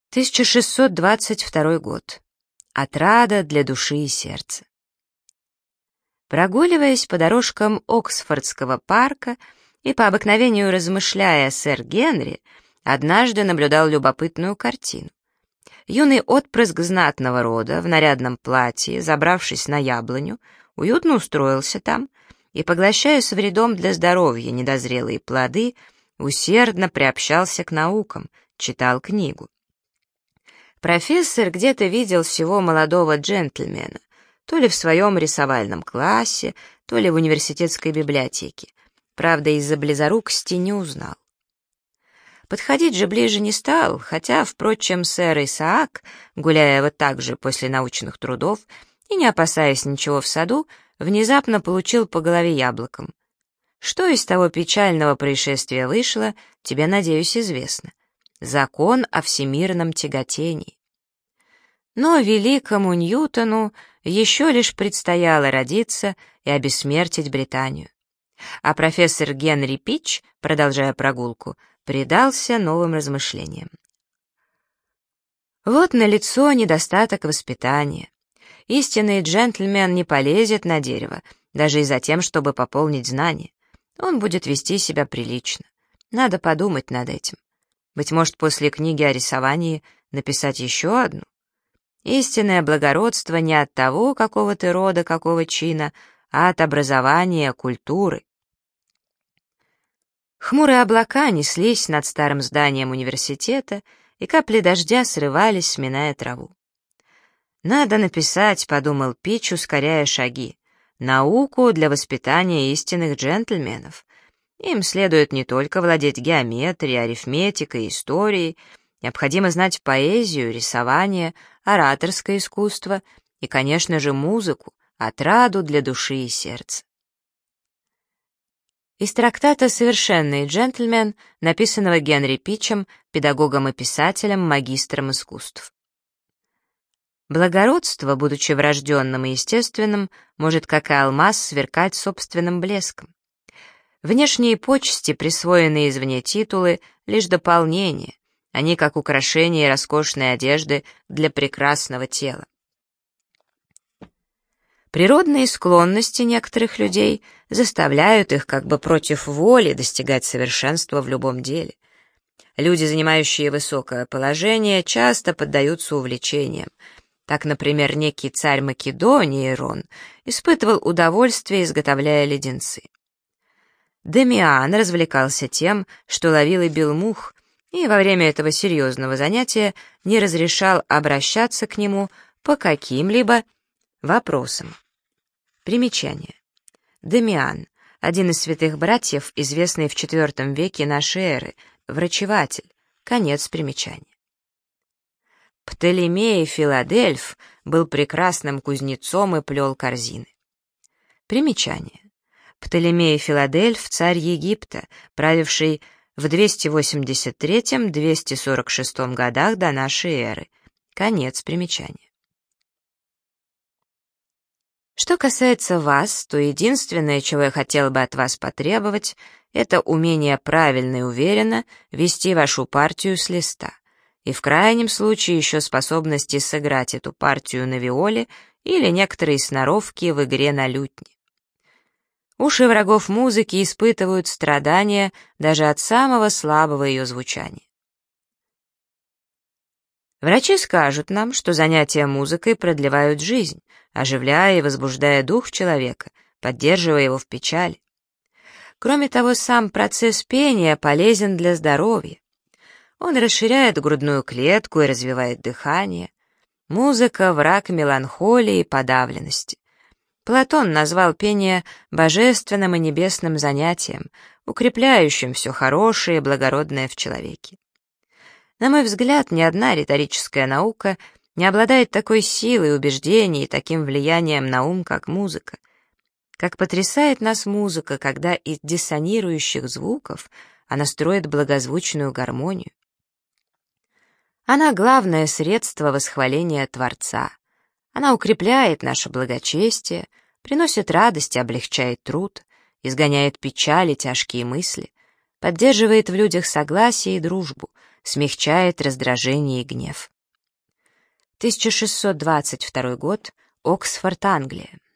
1622 год. Отрада для души и сердца. Прогуливаясь по дорожкам Оксфордского парка и по обыкновению размышляя о сэр Генри, однажды наблюдал любопытную картину. Юный отпрыск знатного рода в нарядном платье, забравшись на яблоню, уютно устроился там и, поглощая с вредом для здоровья недозрелые плоды, усердно приобщался к наукам, читал книгу. Профессор где-то видел всего молодого джентльмена, то ли в своем рисовальном классе, то ли в университетской библиотеке. Правда, из-за близорукости не узнал. Подходить же ближе не стал, хотя, впрочем, сэр Исаак, гуляя вот так же после научных трудов и не опасаясь ничего в саду, внезапно получил по голове яблоком. Что из того печального происшествия вышло, тебе, надеюсь, известно. Закон о всемирном тяготении. Но великому Ньютону еще лишь предстояло родиться и обессмертить Британию. А профессор Генри Пич, продолжая прогулку, предался новым размышлениям. Вот налицо недостаток воспитания. Истинный джентльмен не полезет на дерево, даже и за тем, чтобы пополнить знания. Он будет вести себя прилично. Надо подумать над этим. Быть может, после книги о рисовании написать еще одну? Истинное благородство не от того, какого ты рода, какого чина, а от образования, культуры. Хмурые облака неслись над старым зданием университета, и капли дождя срывались, сминая траву. «Надо написать», — подумал Пич, ускоряя шаги, «науку для воспитания истинных джентльменов. Им следует не только владеть геометрией, арифметикой, историей, необходимо знать поэзию, рисование, ораторское искусство и, конечно же, музыку, отраду для души и сердца». Из трактата «Совершенный джентльмен», написанного Генри Питчем, педагогом и писателем, магистром искусств. Благородство, будучи врожденным и естественным, может, как и алмаз, сверкать собственным блеском. Внешние почести, присвоенные извне титулы, лишь дополнение, они как украшения роскошной одежды для прекрасного тела. Природные склонности некоторых людей заставляют их как бы против воли достигать совершенства в любом деле. Люди, занимающие высокое положение, часто поддаются увлечениям. Так, например, некий царь Македонии Ирон испытывал удовольствие, изготовляя леденцы. Демиан развлекался тем, что ловил и бил мух, и во время этого серьезного занятия не разрешал обращаться к нему по каким-либо вопросам. Примечание. Демиан, один из святых братьев, известный в IV веке нашей эры, врачеватель. Конец примечания. Птолемей Филадельф был прекрасным кузнецом и плел корзины. Примечание. Птолемей Филадельф, царь Египта, правивший в 283-246 годах до нашей эры. Конец примечания. Что касается вас, то единственное, чего я хотел бы от вас потребовать, это умение правильно и уверенно вести вашу партию с листа, и в крайнем случае еще способности сыграть эту партию на виоле или некоторые сноровки в игре на лютне. Уши врагов музыки испытывают страдания даже от самого слабого ее звучания. Врачи скажут нам, что занятия музыкой продлевают жизнь, оживляя и возбуждая дух человека, поддерживая его в печали. Кроме того, сам процесс пения полезен для здоровья. Он расширяет грудную клетку и развивает дыхание. Музыка — враг меланхолии и подавленности. Платон назвал пение божественным и небесным занятием, укрепляющим все хорошее и благородное в человеке. На мой взгляд, ни одна риторическая наука не обладает такой силой убеждений и таким влиянием на ум, как музыка. Как потрясает нас музыка, когда из диссонирующих звуков она строит благозвучную гармонию. Она — главное средство восхваления Творца. Она укрепляет наше благочестие, приносит радость и облегчает труд, изгоняет печаль и тяжкие мысли, поддерживает в людях согласие и дружбу, смягчает раздражение и гнев. 1622 год, Оксфорд, Англия.